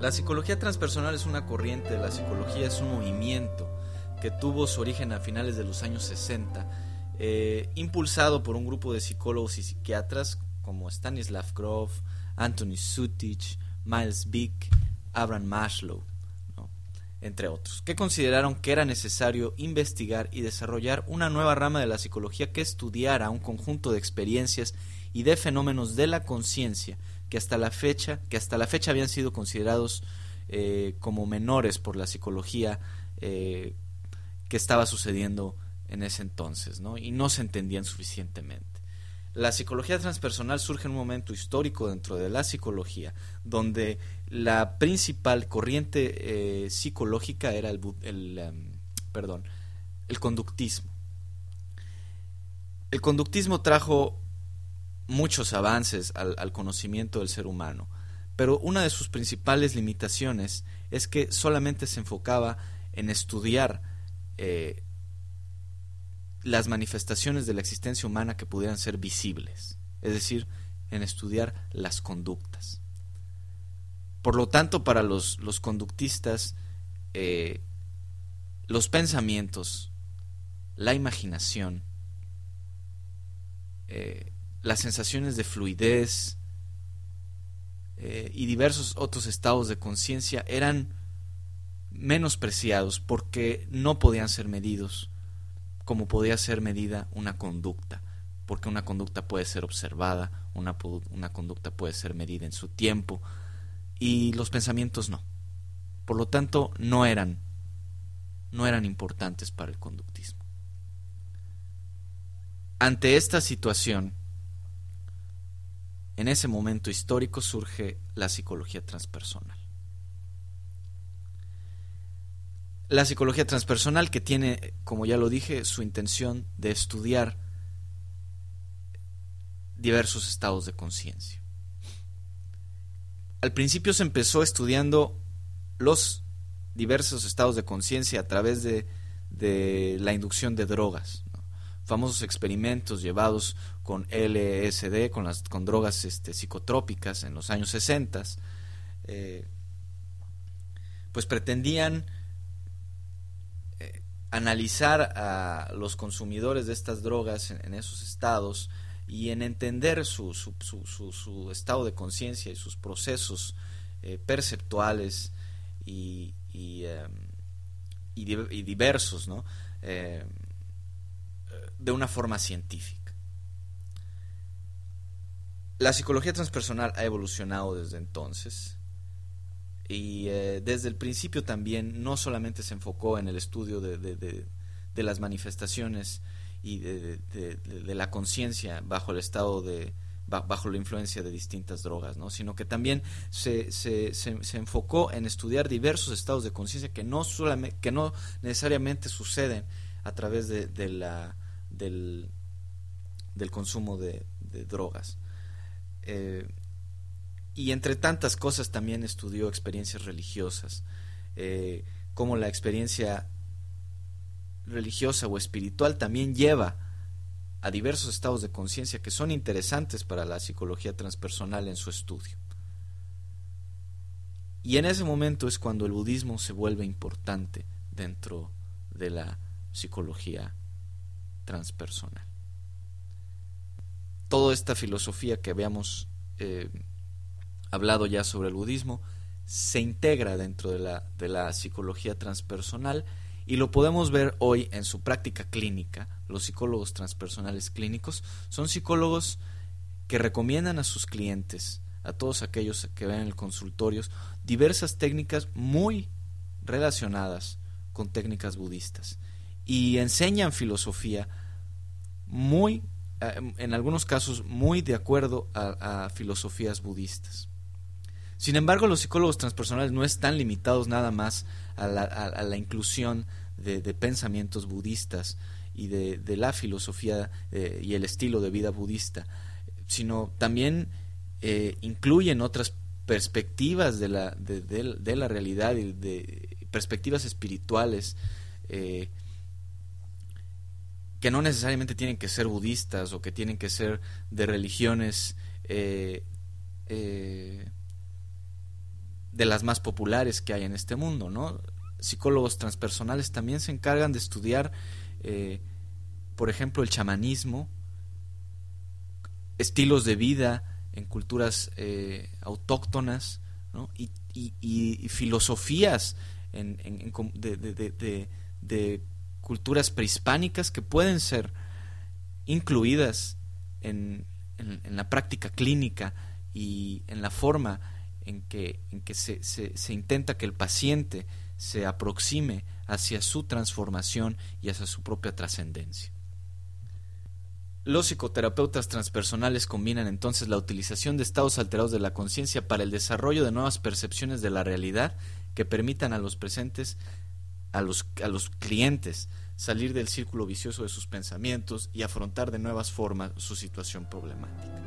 La psicología transpersonal es una corriente de la psicología, es un movimiento que tuvo su origen a finales de los años 60, impulsado por un grupo de psicólogos y psiquiatras como Stanislav Grof, Anthony Sutich, Miles Bick, Abraham Maslow, ¿no?, entre otros, que consideraron que era necesario investigar y desarrollar una nueva rama de la psicología que estudiara un conjunto de experiencias y de fenómenos de la conciencia que hasta la fecha habían sido considerados como menores por la psicología que estaba sucediendo en ese entonces, ¿no? Y no se entendían suficientemente. La psicología transpersonal surge en un momento histórico dentro de la psicología, donde la principal corriente psicológica era el conductismo. El conductismo trajo muchos avances al conocimiento del ser humano, pero una de sus principales limitaciones es que solamente se enfocaba en estudiar las manifestaciones de la existencia humana que pudieran ser visibles, es decir, en estudiar las conductas. Por lo tanto, para los conductistas, los pensamientos, la imaginación, las sensaciones de fluidez y diversos otros estados de conciencia eran menospreciados porque no podían ser medidos como podía ser medida una conducta, porque una conducta puede ser observada, una conducta puede ser medida en su tiempo, y los pensamientos no. Por lo tanto, no eran importantes para el conductismo. Ante esta situación, en ese momento histórico surge la psicología transpersonal. La psicología transpersonal, que tiene, como ya lo dije, su intención de estudiar diversos estados de conciencia. Al principio se empezó estudiando los diversos estados de conciencia a través de la inducción de drogas, ¿no? Famosos experimentos llevados con LSD, con drogas psicotrópicas en los años 60, pues pretendían analizar a los consumidores de estas drogas en esos estados y en entender su estado de conciencia y sus procesos perceptuales y diversos, ¿no?, de una forma científica. La psicología transpersonal ha evolucionado desde entonces. Y desde el principio también no solamente se enfocó en el estudio de las manifestaciones y de la conciencia bajo el estado bajo la influencia de distintas drogas, ¿no?, sino que también se enfocó en estudiar diversos estados de conciencia que no necesariamente suceden a través del consumo de drogas. Y entre tantas cosas también estudió experiencias religiosas, cómo la experiencia religiosa o espiritual también lleva a diversos estados de conciencia que son interesantes para la psicología transpersonal en su estudio. Y en ese momento es cuando el budismo se vuelve importante dentro de la psicología transpersonal. Toda esta filosofía que habíamos hablado ya sobre el budismo se integra dentro de la psicología transpersonal y lo podemos ver hoy en su práctica clínica. Los psicólogos transpersonales clínicos son psicólogos que recomiendan a sus clientes, a todos aquellos que ven en el consultorio, diversas técnicas muy relacionadas con técnicas budistas y enseñan filosofía muy, en algunos casos, muy de acuerdo a filosofías budistas. Sin embargo, los psicólogos transpersonales no están limitados nada más a la inclusión de pensamientos budistas y de la filosofía y el estilo de vida budista, sino también incluyen otras perspectivas de la realidad y de perspectivas espirituales que no necesariamente tienen que ser budistas o que tienen que ser de religiones de las más populares que hay en este mundo, ¿no? Psicólogos transpersonales también se encargan de estudiar, por ejemplo, el chamanismo, estilos de vida en culturas autóctonas, ¿no? y filosofías de culturas prehispánicas que pueden ser incluidas en la práctica clínica y en la forma en que se intenta que el paciente se aproxime hacia su transformación y hacia su propia trascendencia. Los psicoterapeutas transpersonales combinan entonces la utilización de estados alterados de la conciencia para el desarrollo de nuevas percepciones de la realidad que permitan a los presentes, a los clientes, salir del círculo vicioso de sus pensamientos y afrontar de nuevas formas su situación problemática.